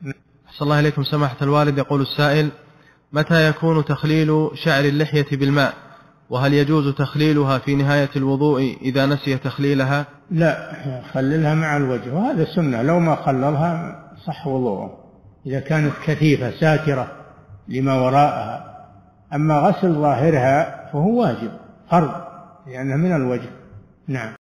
أحسن الله إليكم سماحة الوالد. يقول السائل: متى يكون تخليل شعر اللحية بالماء؟ وهل يجوز تخليلها في نهاية الوضوء إذا نسي تخليلها؟ لا، خللها مع الوجه، وهذا سنة، لو ما خللها صح وضوءه إذا كانت كثيفة ساترة لما وراءها. أما غسل ظاهرها فهو واجب فرض لأنها من الوجه. نعم.